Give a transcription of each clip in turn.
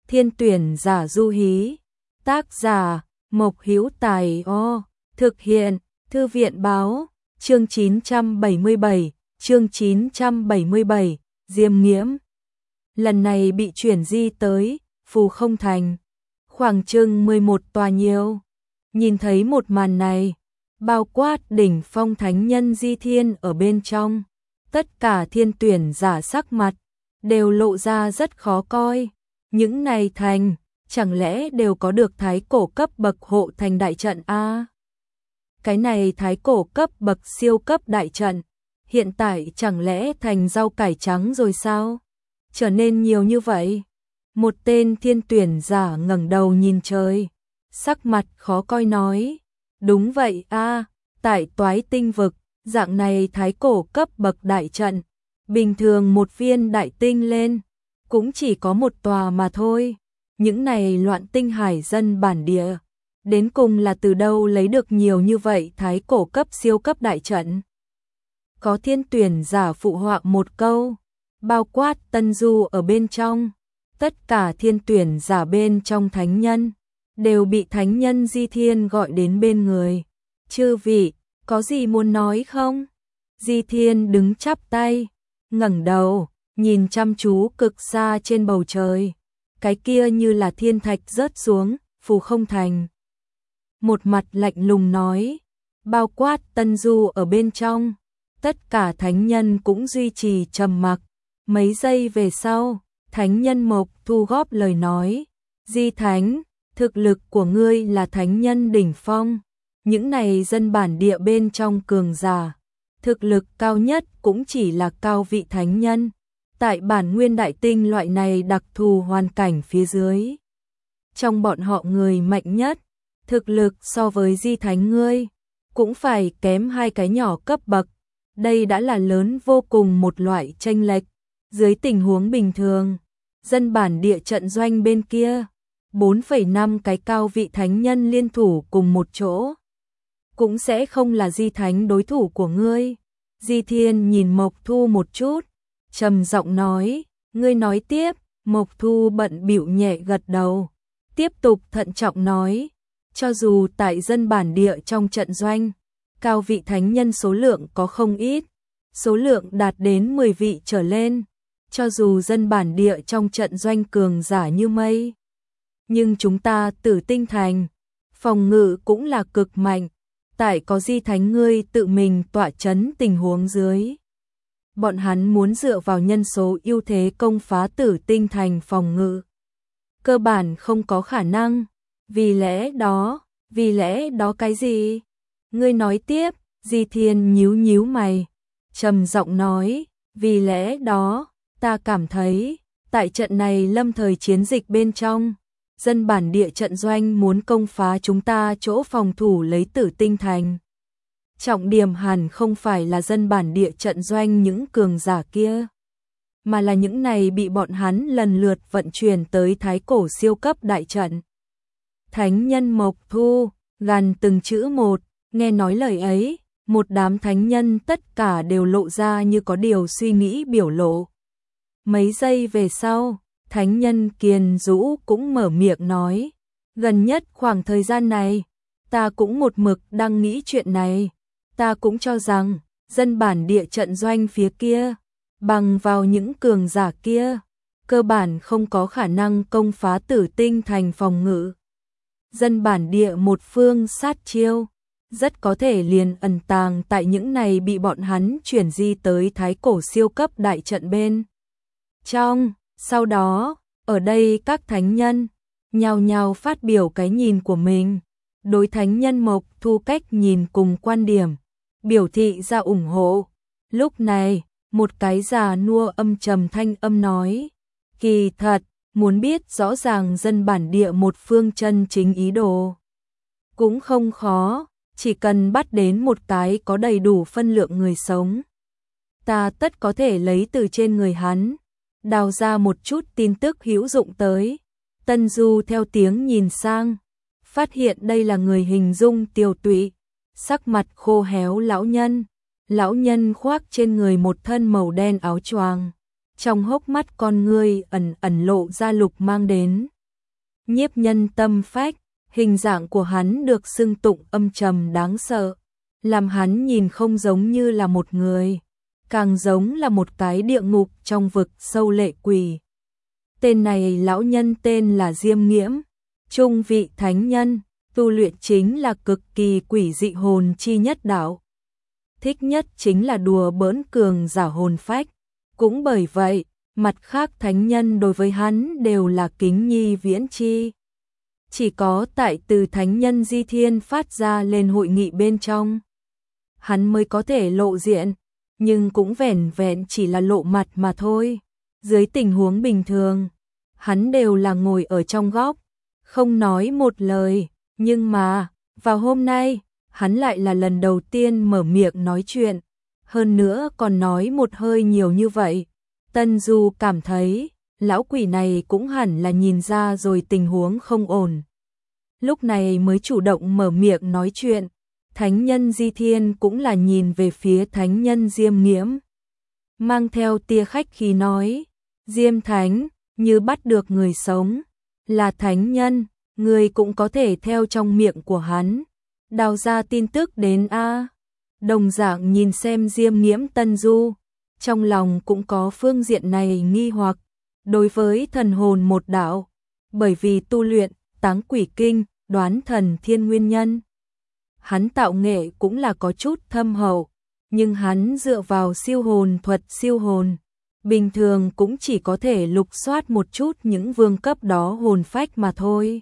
Thiên tuyển giả du hí. Tác giả Mộc Hữu Tài. Thực hiện Thư viện báo. Chương 977, chương 977, Diêm Nghiễm. Lần này bị chuyển di tới Phù Không Thành, khoảng chừng 11 tòa nhiều. Nhìn thấy một màn này, bao quát đỉnh phong thánh nhân Di Thiên ở bên trong, tất cả thiên tuyển giả sắc mặt đều lộ ra rất khó coi. Những này thành, chẳng lẽ đều có được thái cổ cấp bậc hộ thành đại trận a? Cái này thái cổ cấp bậc siêu cấp đại trận, hiện tại chẳng lẽ thành rau cải trắng rồi sao? Trở nên nhiều như vậy. Một tên thiên tuyển giả ngẩng đầu nhìn trời, sắc mặt khó coi nói, đúng vậy a, tại Toái Tinh vực, dạng này thái cổ cấp bậc đại trận, bình thường một viên đại tinh lên, cũng chỉ có một tòa mà thôi. Những này loạn tinh hải dân bản địa, đến cùng là từ đâu lấy được nhiều như vậy thái cổ cấp siêu cấp đại trận? Có thiên tuyển giả phụ họa một câu, bao quát Tân Du ở bên trong, tất cả thiên tuyển giả bên trong thánh nhân, đều bị thánh nhân Di Thiên gọi đến bên người. Chư vị, có gì muốn nói không? Di Thiên đứng chắp tay, ngẩng đầu, nhìn chăm chú cực xa trên bầu trời. Cái kia như là thiên thạch rớt xuống, Phù Không Thành. Một mặt lạnh lùng nói, bao quát Tân Du ở bên trong, tất cả thánh nhân cũng duy trì trầm mặc. Mấy giây về sau, thánh nhân Mộc Thu góp lời nói, Di Thánh, thực lực của ngươi là thánh nhân đỉnh phong, những này dân bản địa bên trong cường giả, thực lực cao nhất cũng chỉ là cao vị thánh nhân. Tại bản nguyên đại tinh loại này đặc thù hoàn cảnh phía dưới, trong bọn họ người mạnh nhất, thực lực so với Di Thánh ngươi, cũng phải kém hai cái nhỏ cấp bậc. Đây đã là lớn vô cùng một loại chênh lệch. Dưới tình huống bình thường, dân bản địa trận doanh bên kia, 4,5 cái cao vị thánh nhân liên thủ cùng một chỗ, cũng sẽ không là Di Thánh đối thủ của ngươi. Di Thiên nhìn Mộc Thu một chút, trầm giọng nói, ngươi nói tiếp. Mộc Thu bận bịu nhẹ gật đầu, tiếp tục thận trọng nói, cho dù tại dân bản địa trong trận doanh, cao vị thánh nhân số lượng có không ít, số lượng đạt đến 10 vị trở lên, cho dù dân bản địa trong trận doanh cường giả như mây, nhưng chúng ta Tử Tinh Thành, phòng ngự cũng là cực mạnh, tại có Di Thánh ngươi tự mình tọa chấn tình huống dưới. Bọn hắn muốn dựa vào nhân số ưu thế công phá Tử Tinh Thành phòng ngự, cơ bản không có khả năng. Vì lẽ đó cái gì? Ngươi nói tiếp. Di Thiên nhíu nhíu mày, trầm giọng nói, vì lẽ đó, ta cảm thấy, tại trận này lâm thời chiến dịch bên trong, dân bản địa trận doanh muốn công phá chúng ta chỗ phòng thủ lấy Tử Tinh Thành. Trọng điểm hẳn không phải là dân bản địa trận doanh những cường giả kia, mà là những này bị bọn hắn lần lượt vận chuyển tới thái cổ siêu cấp đại trận. Thánh nhân Mộc Thu, gằn từng chữ một, nghe nói lời ấy, một đám thánh nhân tất cả đều lộ ra như có điều suy nghĩ biểu lộ. Mấy giây về sau, thánh nhân Kiền Dũ cũng mở miệng nói, gần nhất khoảng thời gian này, ta cũng một mực đang nghĩ chuyện này, ta cũng cho rằng, dân bản địa trận doanh phía kia, bằng vào những cường giả kia, cơ bản không có khả năng công phá Tử Tinh Thành phòng ngự. Dân bản địa một phương sát chiêu, rất có thể liền ẩn tàng tại những này bị bọn hắn chuyển di tới thái cổ siêu cấp đại trận bên trong. Sau đó, ở đây các thánh nhân nhao nhao phát biểu cái nhìn của mình, đối thánh nhân Mộc Thu cách nhìn cùng quan điểm, biểu thị ra ủng hộ. Lúc này, một cái già nua âm trầm thanh âm nói, kỳ thật, muốn biết rõ ràng dân bản địa một phương chân chính ý đồ cũng không khó, chỉ cần bắt đến một cái có đầy đủ phân lượng người sống, ta tất có thể lấy từ trên người hắn đào ra một chút tin tức hữu dụng tới. Tân Du theo tiếng nhìn sang, phát hiện đây là người hình dung tiều tụy, sắc mặt khô héo lão nhân. Lão nhân khoác trên người một thân màu đen áo choàng, trong hốc mắt con ngươi ẩn ẩn lộ ra lục mang đến nhiếp nhân tâm phách, hình dạng của hắn được xưng tụng âm trầm đáng sợ, làm hắn nhìn không giống như là một người, càng giống là một cái địa ngục trong vực sâu lệ quỷ. Tên này lão nhân tên là Diêm Nghiễm, trung vị thánh nhân, tu luyện chính là cực kỳ quỷ dị hồn chi nhất đạo. Thích nhất chính là đùa bỡn cường giả hồn phách, cũng bởi vậy, mặt khác thánh nhân đối với hắn đều là kính nhi viễn chi. Chỉ có tại từ thánh nhân Di Thiên phát ra lên hội nghị bên trong, hắn mới có thể lộ diện, nhưng cũng vẻn vẹn chỉ là lộ mặt mà thôi. Dưới tình huống bình thường, hắn đều là ngồi ở trong góc, không nói một lời, nhưng mà, vào hôm nay, hắn lại là lần đầu tiên mở miệng nói chuyện, hơn nữa còn nói một hơi nhiều như vậy. Tân Du cảm thấy, lão quỷ này cũng hẳn là nhìn ra rồi tình huống không ổn. Lúc này mới chủ động mở miệng nói chuyện, thánh nhân Di Thiên cũng là nhìn về phía thánh nhân Diêm Nghiễm. Mang theo tia khách khí nói, Diêm Thánh, như bắt được người sống, là thánh nhân, người cũng có thể theo trong miệng của hắn, đào ra tin tức đến a. Đồng dạng nhìn xem Diêm Nghiễm Tân Du, trong lòng cũng có phương diện này nghi hoặc, đối với thần hồn một đạo, bởi vì tu luyện Táng Quỷ Kinh, đoán thần thiên nguyên nhân. Hắn tạo nghệ cũng là có chút thâm hậu, nhưng hắn dựa vào siêu hồn thuật siêu hồn, bình thường cũng chỉ có thể lục soát một chút những vương cấp đó hồn phách mà thôi.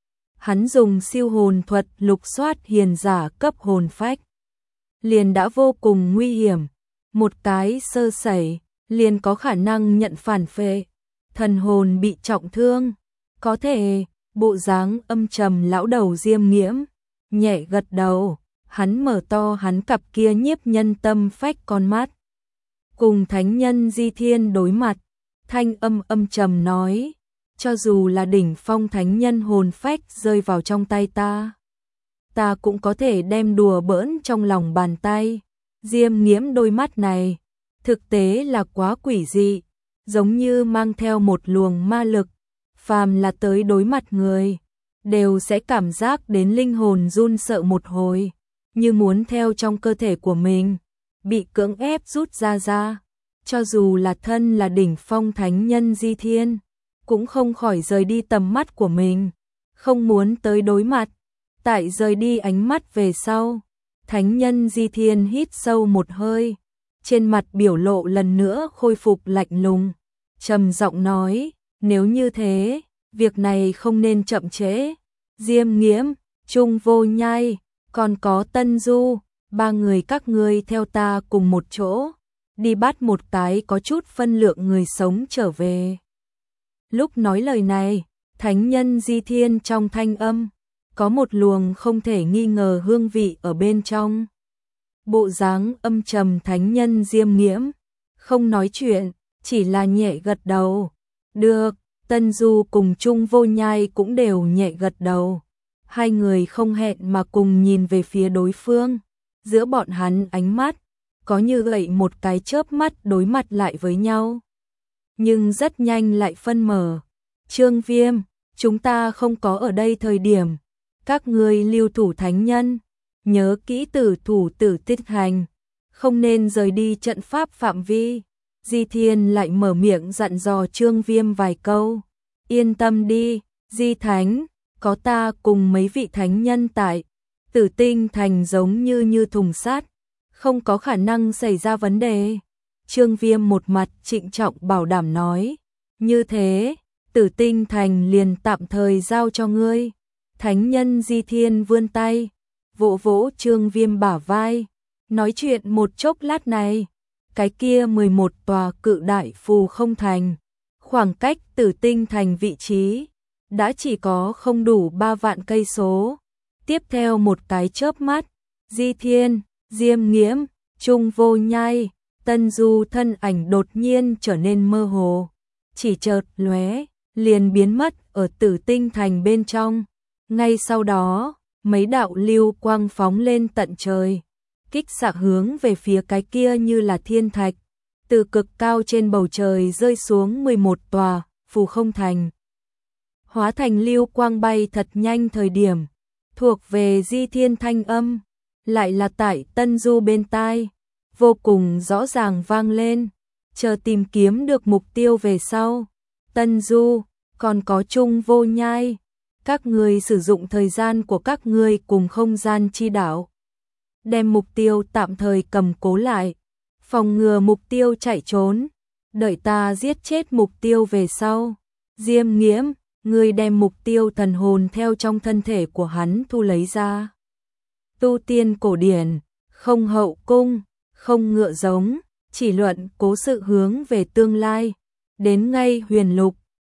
Hắn dùng siêu hồn thuật lục soát hiền giả cấp hồn phách, liền đã vô cùng nguy hiểm, một cái sơ sẩy, liền có khả năng nhận phản phệ, thần hồn bị trọng thương, có thể. Bộ dáng âm trầm lão đầu Diêm Nghiễm, nhẹ gật đầu, hắn mở to hắn cặp kia nhiếp nhân tâm phách con mắt. Cùng thánh nhân Di Thiên đối mặt, thanh âm âm trầm nói, cho dù là đỉnh phong thánh nhân hồn phách rơi vào trong tay ta cũng có thể đem đùa bỡn trong lòng bàn tay. Diêm Nghiễm đôi mắt này, thực tế là quá quỷ dị, giống như mang theo một luồng ma lực. Phàm là tới đối mặt người, đều sẽ cảm giác đến linh hồn run sợ một hồi, như muốn theo trong cơ thể của mình, bị cưỡng ép rút ra. Cho dù là thân là đỉnh phong thánh nhân Di Thiên, cũng không khỏi rời đi tầm mắt của mình, không muốn tới đối mặt. Tại rời đi ánh mắt về sau, thánh nhân Di Thiên hít sâu một hơi, trên mặt biểu lộ lần nữa khôi phục lạnh lùng, trầm giọng nói, nếu như thế, việc này không nên chậm trễ. Diêm Nghiễm, Trung Vô Nhai, còn có Tân Du, ba người các ngươi theo ta cùng một chỗ, đi bắt một cái có chút phân lượng người sống trở về. Lúc nói lời này, thánh nhân Di Thiên trong thanh âm, có một luồng không thể nghi ngờ hương vị ở bên trong. Bộ dáng âm trầm thánh nhân Diêm Nghiễm, không nói chuyện, chỉ là nhẹ gật đầu. Được, Tân Du cùng Trung Vô Nhai cũng đều nhẹ gật đầu. Hai người không hẹn mà cùng nhìn về phía đối phương. Giữa bọn hắn ánh mắt, có như vậy một cái chớp mắt đối mặt lại với nhau. Nhưng rất nhanh lại phân mở. Trương Viêm, chúng ta không có ở đây thời điểm. Các ngươi lưu thủ thánh nhân, nhớ kỹ tử thủ tử tiết hành, không nên rời đi trận pháp phạm vi. Di Thiên lại mở miệng dặn dò Trương Viêm vài câu. Yên tâm đi, Di Thánh, có ta cùng mấy vị thánh nhân tại. Tử Tinh Thành giống như thùng sắt, không có khả năng xảy ra vấn đề. Trương Viêm một mặt trịnh trọng bảo đảm nói. Như thế, Tử Tinh Thành liền tạm thời giao cho ngươi. Thánh nhân Di Thiên vươn tay, vỗ vỗ Trương Viêm bả vai. Nói chuyện một chốc lát này, cái kia 11 tòa cự đại phù không thành, khoảng cách Tử Tinh Thành vị trí đã chỉ có không đủ 3 vạn cây số. Tiếp theo một cái chớp mắt, Di Thiên, Diêm Nghiễm, Trung Vô Nhai, Tân Du thân ảnh đột nhiên trở nên mơ hồ, chỉ chợt lóe, liền biến mất ở Tử Tinh Thành bên trong. Ngay sau đó, mấy đạo lưu quang phóng lên tận trời, kích xạ hướng về phía cái kia như là thiên thạch, từ cực cao trên bầu trời rơi xuống 11 tòa phù không thành. hóa thành lưu quang bay thật nhanh thời điểm, thuộc về Di Thiên thanh âm, lại là tại Tân Du bên tai, vô cùng rõ ràng vang lên, chờ tìm kiếm được mục tiêu về sau. Tân Du, còn có Trung Vô Nhai, các người sử dụng thời gian của các ngươi cùng không gian chi đạo, đem mục tiêu tạm thời cầm cố lại, phòng ngừa mục tiêu chạy trốn, đợi ta giết chết mục tiêu về sau. Diêm Nghiễm, ngươi đem mục tiêu thần hồn theo trong thân thể của hắn thu lấy ra. Tu tiên cổ điển, không hậu cung, không ngựa giống, chỉ luận cố sự hướng về tương lai, đến ngay huyền lục,